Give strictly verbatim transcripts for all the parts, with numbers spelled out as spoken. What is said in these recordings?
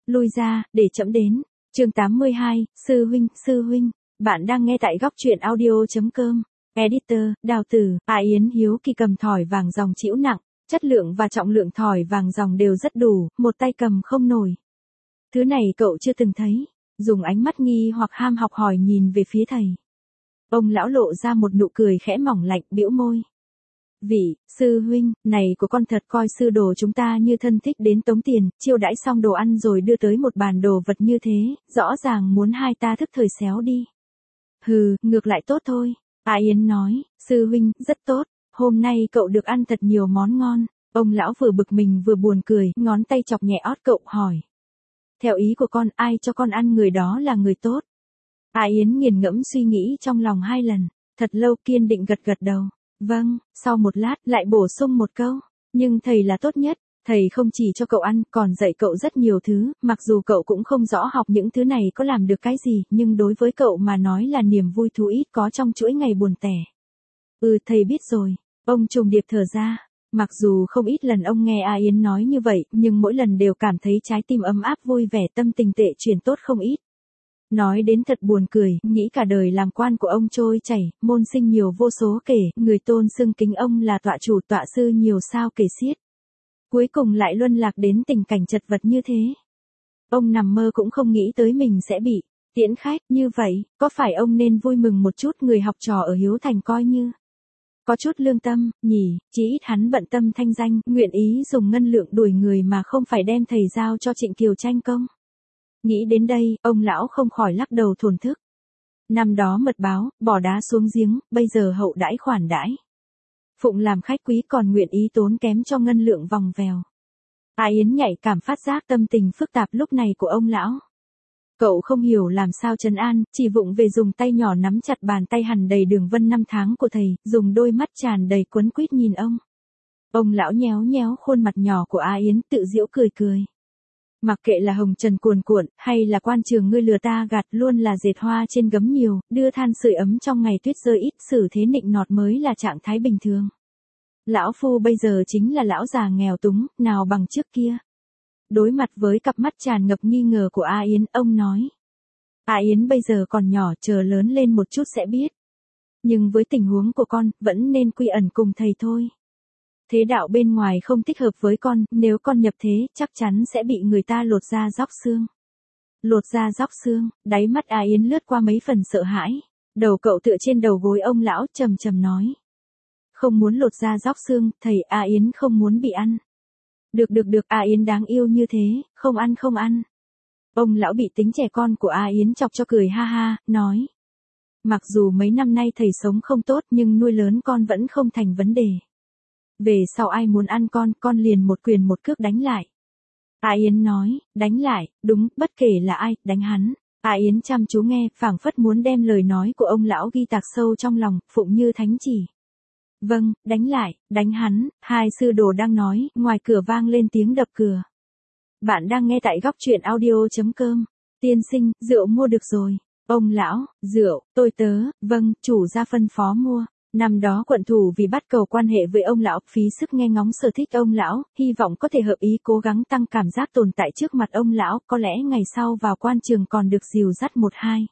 lui ra, để trẫm đến. Chương tám mươi hai, sư huynh, sư huynh. Bạn đang nghe tại góc truyện audio.com. Editor, Đào Tử, A Yến hiếu kỳ cầm thỏi vàng ròng trĩu nặng, chất lượng và trọng lượng thỏi vàng ròng đều rất đủ, một tay cầm không nổi. Thứ này cậu chưa từng thấy, dùng ánh mắt nghi hoặc ham học hỏi nhìn về phía thầy. Ông lão lộ ra một nụ cười khẽ mỏng lạnh, bĩu môi. Vị, sư huynh, này của con thật coi sư đồ chúng ta như thân thích đến tống tiền, chiêu đãi xong đồ ăn rồi đưa tới một bàn đồ vật như thế, rõ ràng muốn hai ta thức thời xéo đi. Hừ, ngược lại tốt thôi. A Yến nói, sư huynh, rất tốt, hôm nay cậu được ăn thật nhiều món ngon. Ông lão vừa bực mình vừa buồn cười, ngón tay chọc nhẹ ót cậu hỏi. Theo ý của con, ai cho con ăn người đó là người tốt? A Yến nghiền ngẫm suy nghĩ trong lòng hai lần, thật lâu kiên định gật gật đầu. Vâng, sau một lát lại bổ sung một câu, nhưng thầy là tốt nhất, thầy không chỉ cho cậu ăn, còn dạy cậu rất nhiều thứ, mặc dù cậu cũng không rõ học những thứ này có làm được cái gì, nhưng đối với cậu mà nói là niềm vui thú ít có trong chuỗi ngày buồn tẻ. Ừ, thầy biết rồi, ông trùng điệp thở ra, mặc dù không ít lần ông nghe A Yến nói như vậy, nhưng mỗi lần đều cảm thấy trái tim ấm áp vui vẻ, tâm tình tệ chuyển tốt không ít. Nói đến thật buồn cười, nghĩ cả đời làm quan của ông trôi chảy, môn sinh nhiều vô số kể, người tôn xưng kính ông là tọa chủ tọa sư nhiều sao kể xiết. Cuối cùng lại luân lạc đến tình cảnh chật vật như thế. Ông nằm mơ cũng không nghĩ tới mình sẽ bị tiễn khách như vậy, có phải ông nên vui mừng một chút, người học trò ở Hiếu Thành coi như có chút lương tâm, nhỉ, chỉ ít hắn bận tâm thanh danh, nguyện ý dùng ngân lượng đuổi người mà không phải đem thầy giao cho Trịnh Kiều tranh công. Nghĩ đến đây, ông lão không khỏi lắc đầu thổn thức. Năm đó mật báo, bỏ đá xuống giếng, bây giờ hậu đãi khoản đãi. Phụng làm khách quý còn nguyện ý tốn kém cho ngân lượng vòng vèo. A Yến nhạy cảm phát giác tâm tình phức tạp lúc này của ông lão. Cậu không hiểu làm sao trấn an, chỉ vụng về dùng tay nhỏ nắm chặt bàn tay hằn đầy đường vân năm tháng của thầy, dùng đôi mắt tràn đầy quấn quýt nhìn ông. Ông lão nhéo nhéo khuôn mặt nhỏ của A Yến, tự giễu cười cười. Mặc kệ là hồng trần cuồn cuộn, hay là quan trường ngươi lừa ta gạt, luôn là dệt hoa trên gấm nhiều, đưa than sưởi ấm trong ngày tuyết rơi ít, xử thế nịnh nọt mới là trạng thái bình thường. Lão phu bây giờ chính là lão già nghèo túng, nào bằng trước kia. Đối mặt với cặp mắt tràn ngập nghi ngờ của A Yến, ông nói. A Yến bây giờ còn nhỏ, chờ lớn lên một chút sẽ biết. Nhưng với tình huống của con, vẫn nên quy ẩn cùng thầy thôi. Thế đạo bên ngoài không thích hợp với con, nếu con nhập thế, chắc chắn sẽ bị người ta lột da róc xương. Lột da róc xương, đáy mắt A Yến lướt qua mấy phần sợ hãi. Đầu cậu tựa trên đầu gối ông lão, trầm trầm nói. Không muốn lột da róc xương, thầy, A Yến không muốn bị ăn. Được được được, A Yến đáng yêu như thế, không ăn không ăn. Ông lão bị tính trẻ con của A Yến chọc cho cười ha ha, nói. Mặc dù mấy năm nay thầy sống không tốt nhưng nuôi lớn con vẫn không thành vấn đề. Về sau ai muốn ăn con, con liền một quyền một cước đánh lại. A Yến nói, đánh lại, đúng, bất kể là ai, đánh hắn. A Yến chăm chú nghe, phảng phất muốn đem lời nói của ông lão ghi tạc sâu trong lòng, phụng như thánh chỉ. Vâng, đánh lại, đánh hắn, hai sư đồ đang nói, ngoài cửa vang lên tiếng đập cửa. Bạn đang nghe tại góc truyện audio.com. Tiên sinh, rượu mua được rồi. Ông lão, rượu, tôi tớ, vâng, chủ gia phân phó mua. Năm đó quận thủ vì bắt cầu quan hệ với ông lão, phí sức nghe ngóng sở thích ông lão, hy vọng có thể hợp ý, cố gắng tăng cảm giác tồn tại trước mặt ông lão, có lẽ ngày sau vào quan trường còn được dìu dắt một hai.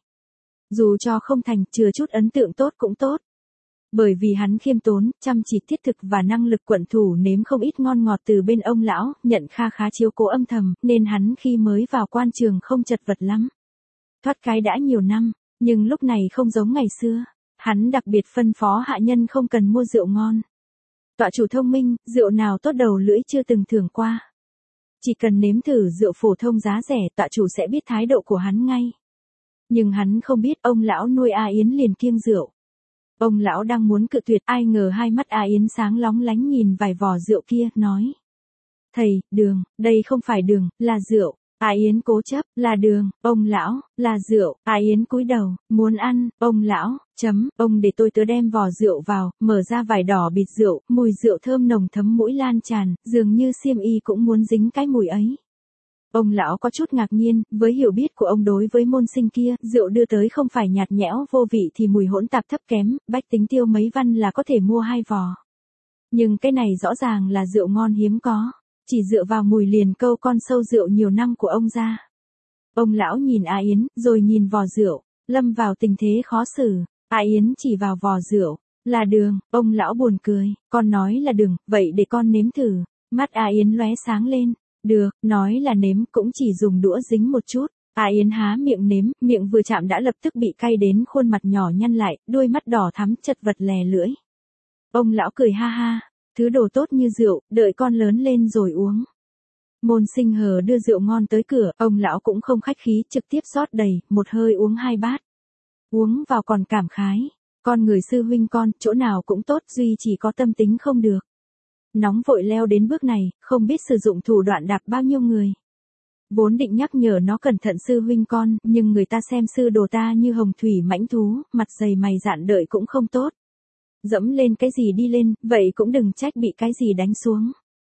Dù cho không thành, chừa chút ấn tượng tốt cũng tốt. Bởi vì hắn khiêm tốn, chăm chỉ thiết thực và năng lực, quận thủ nếm không ít ngon ngọt từ bên ông lão, nhận kha khá chiếu cố âm thầm, nên hắn khi mới vào quan trường không chật vật lắm. Thoát cái đã nhiều năm, nhưng lúc này không giống ngày xưa. Hắn đặc biệt phân phó hạ nhân không cần mua rượu ngon. Tọa chủ thông minh, rượu nào tốt đầu lưỡi chưa từng thưởng qua. Chỉ cần nếm thử rượu phổ thông giá rẻ, tọa chủ sẽ biết thái độ của hắn ngay. Nhưng hắn không biết ông lão nuôi A Yến liền kiêng rượu. Ông lão đang muốn cự tuyệt, ai ngờ hai mắt A Yến sáng lóng lánh nhìn vài vò rượu kia, nói. Thầy, đường, đây không phải đường, là rượu. A Yến cố chấp, là đường, ông lão, là rượu. A Yến cúi đầu, muốn ăn, ông lão, chấm, ông để tôi tớ đem vò rượu vào, mở ra vải đỏ bịt rượu, mùi rượu thơm nồng thấm mũi lan tràn, dường như xiêm y cũng muốn dính cái mùi ấy. Ông lão có chút ngạc nhiên, với hiểu biết của ông đối với môn sinh kia, rượu đưa tới không phải nhạt nhẽo vô vị thì mùi hỗn tạp thấp kém, bách tính tiêu mấy văn là có thể mua hai vò. Nhưng cái này rõ ràng là rượu ngon hiếm có. Chỉ dựa vào mùi liền câu con sâu rượu nhiều năm của ông ra. Ông lão nhìn A Yến, rồi nhìn vò rượu, lâm vào tình thế khó xử. A Yến chỉ vào vò rượu, là đường, ông lão buồn cười, con nói là đường, vậy để con nếm thử. Mắt A Yến lóe sáng lên, được, nói là nếm cũng chỉ dùng đũa dính một chút. A Yến há miệng nếm, miệng vừa chạm đã lập tức bị cay đến khuôn mặt nhỏ nhăn lại, đôi mắt đỏ thắm chật vật lè lưỡi. Ông lão cười ha ha, thứ đồ tốt như rượu, đợi con lớn lên rồi uống. Môn Sinh Hờ đưa rượu ngon tới cửa, ông lão cũng không khách khí, trực tiếp rót đầy, một hơi uống hai bát. Uống vào còn cảm khái, con người sư huynh con, chỗ nào cũng tốt, duy chỉ có tâm tính không được. Nóng vội leo đến bước này, không biết sử dụng thủ đoạn đạp bao nhiêu người. Vốn định nhắc nhở nó cẩn thận sư huynh con, nhưng người ta xem sư đồ ta như hồng thủy mãnh thú, mặt dày mày dạn đợi cũng không tốt. Dẫm lên cái gì đi lên, vậy cũng đừng trách bị cái gì đánh xuống.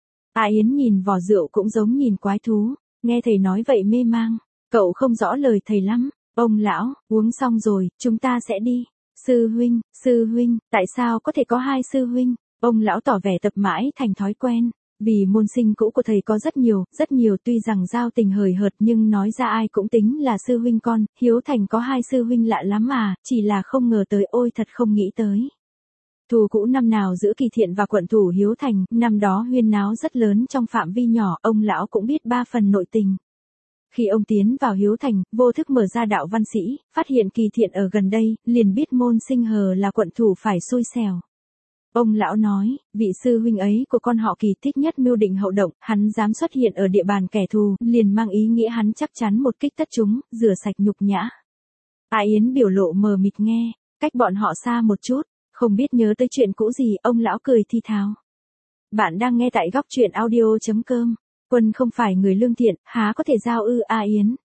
A Yến nhìn vò rượu cũng giống nhìn quái thú, nghe thầy nói vậy mê mang, cậu không rõ lời thầy lắm. Ông lão, uống xong rồi, chúng ta sẽ đi. Sư huynh, sư huynh, tại sao có thể có hai sư huynh? Ông lão tỏ vẻ tập mãi thành thói quen, vì môn sinh cũ của thầy có rất nhiều, rất nhiều tuy rằng giao tình hời hợt nhưng nói ra ai cũng tính là sư huynh con, Hiếu Thành có hai sư huynh lạ lắm à, chỉ là không ngờ tới, ôi thật không nghĩ tới. Thù cũ năm nào giữa Kỳ Thiện và quận thủ Hiếu Thành, năm đó huyên náo rất lớn trong phạm vi nhỏ, ông lão cũng biết ba phần nội tình. Khi ông tiến vào Hiếu Thành, vô thức mở ra đạo văn sĩ, phát hiện Kỳ Thiện ở gần đây, liền biết Môn Sinh Hờ là quận thủ phải xui xẻo. Ông lão nói, vị sư huynh ấy của con họ Kỳ thích nhất mưu định hậu động, hắn dám xuất hiện ở địa bàn kẻ thù, liền mang ý nghĩa hắn chắc chắn một kích tất chúng, rửa sạch nhục nhã. A Yến biểu lộ mờ mịt nghe, cách bọn họ xa một chút, không biết nhớ tới chuyện cũ gì, ông lão cười thi thào. Bạn đang nghe tại góc truyện audio chấm com. Quân không phải người lương thiện, há có thể giao ư? A Yến.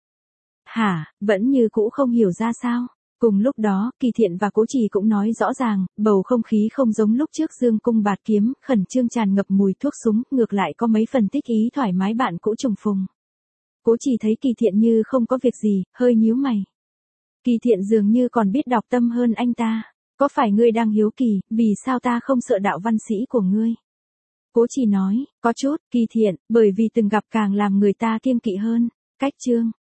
Hả, vẫn như cũ không hiểu ra sao. Cùng lúc đó, Kỳ Thiện và Cố Trì cũng nói rõ ràng, bầu không khí không giống lúc trước dương cung bạt kiếm, khẩn trương tràn ngập mùi thuốc súng, ngược lại có mấy phần thích ý thoải mái bạn cũ trùng phùng. Cố Trì thấy Kỳ Thiện như không có việc gì, hơi nhíu mày. Kỳ Thiện dường như còn biết đọc tâm hơn anh ta. Có phải ngươi đang hiếu kỳ, vì sao ta không sợ đạo văn sĩ của ngươi? Cố Trì nói, có chút, Kỳ Thiện, bởi vì từng gặp càng làm người ta kiêng kỵ hơn. Cách chương,